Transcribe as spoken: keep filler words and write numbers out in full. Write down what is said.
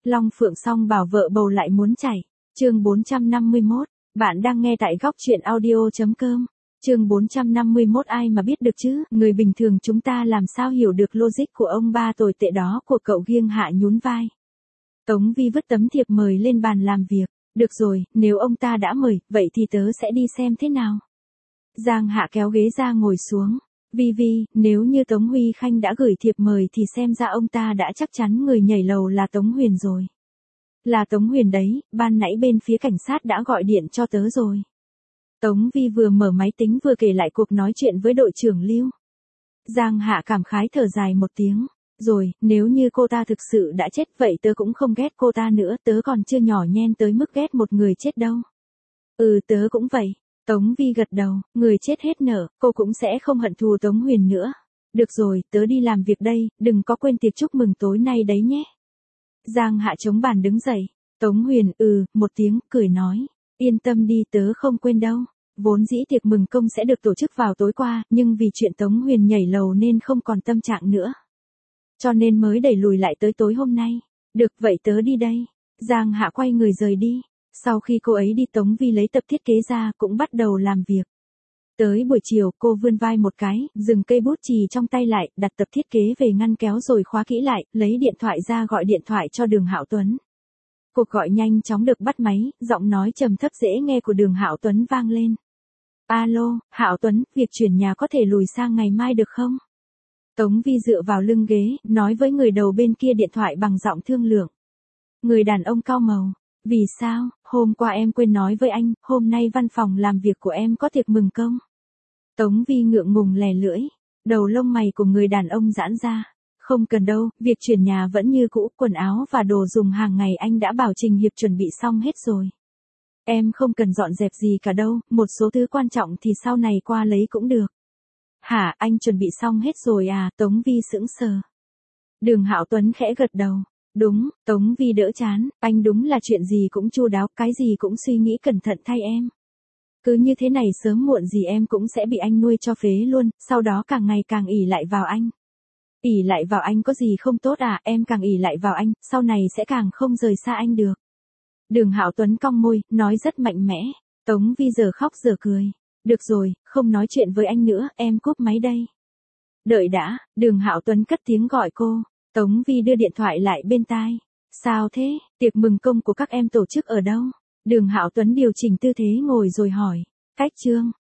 Long Phượng song bảo vợ bầu lại muốn chảy. Chương bốn trăm năm mươi mốt, bạn đang nghe tại góc truyện audio chấm com. Chương bốn trăm năm mươi mốt ai mà biết được chứ, người bình thường chúng ta làm sao hiểu được logic của ông ba tồi tệ đó của cậu. Giêng Hạ nhún vai. Tống Vi vứt tấm thiệp mời lên bàn làm việc. Được rồi, nếu ông ta đã mời, vậy thì tớ sẽ đi xem thế nào. Giang Hạ kéo ghế ra ngồi xuống. Vi Vi, nếu như Tống Huy Khanh đã gửi thiệp mời thì xem ra ông ta đã chắc chắn người nhảy lầu là Tống Huyền rồi. Là Tống Huyền đấy, ban nãy bên phía cảnh sát đã gọi điện cho tớ rồi. Tống Vi vừa mở máy tính vừa kể lại cuộc nói chuyện với đội trưởng Lưu. Giang Hạ cảm khái thở dài một tiếng. Rồi, nếu như cô ta thực sự đã chết vậy tớ cũng không ghét cô ta nữa, tớ còn chưa nhỏ nhen tới mức ghét một người chết đâu. Ừ tớ cũng vậy. Tống Vi gật đầu, người chết hết nợ, cô cũng sẽ không hận thù Tống Huyền nữa. Được rồi, tớ đi làm việc đây, đừng có quên tiệc chúc mừng tối nay đấy nhé. Giang Hạ chống bàn đứng dậy. Tống Huyền ừ, một tiếng, cười nói. Yên tâm đi tớ không quên đâu. Vốn dĩ tiệc mừng công sẽ được tổ chức vào tối qua, nhưng vì chuyện Tống Huyền nhảy lầu nên không còn tâm trạng nữa. Cho nên mới đẩy lùi lại tới tối hôm nay. Được vậy tớ đi đây. Giang Hạ quay người rời đi. Sau khi cô ấy đi Tống Vi lấy tập thiết kế ra cũng bắt đầu làm việc. Tới buổi chiều cô vươn vai một cái, dừng cây bút chì trong tay lại, đặt tập thiết kế về ngăn kéo rồi khóa kỹ lại, lấy điện thoại ra gọi điện thoại cho Đường Hạo Tuấn. Cuộc gọi nhanh chóng được bắt máy, giọng nói trầm thấp dễ nghe của Đường Hạo Tuấn vang lên. Alo, Hạo Tuấn, việc chuyển nhà có thể lùi sang ngày mai được không? Tống Vi dựa vào lưng ghế, nói với người đầu bên kia điện thoại bằng giọng thương lượng. Người đàn ông cau màu. Vì sao, hôm qua em quên nói với anh, hôm nay văn phòng làm việc của em có tiệc mừng công. Tống Vi ngượng ngùng lè lưỡi, đầu lông mày của người đàn ông giãn ra. Không cần đâu, việc chuyển nhà vẫn như cũ, quần áo và đồ dùng hàng ngày anh đã bảo Trình Hiệp chuẩn bị xong hết rồi. Em không cần dọn dẹp gì cả đâu, một số thứ quan trọng thì sau này qua lấy cũng được. Hả, anh chuẩn bị xong hết rồi à? Tống Vi sững sờ. Đường Hạo Tuấn khẽ gật đầu. Đúng, Tống Vi đỡ chán, anh đúng là chuyện gì cũng chu đáo, cái gì cũng suy nghĩ cẩn thận thay em. Cứ như thế này sớm muộn gì em cũng sẽ bị anh nuôi cho phế luôn, sau đó càng ngày càng ỷ lại vào anh. ỷ lại vào anh có gì không tốt à, em càng ỷ lại vào anh, sau này sẽ càng không rời xa anh được. Đường Hạo Tuấn cong môi, nói rất mạnh mẽ. Tống Vi giờ khóc giờ cười. Được rồi, không nói chuyện với anh nữa, em cúp máy đây. Đợi đã, Đường Hạo Tuấn cất tiếng gọi cô. Tống Vi đưa điện thoại lại bên tai. Sao thế, tiệc mừng công của các em tổ chức ở đâu? Đường Hạo Tuấn điều chỉnh tư thế ngồi rồi hỏi. Cách Trương,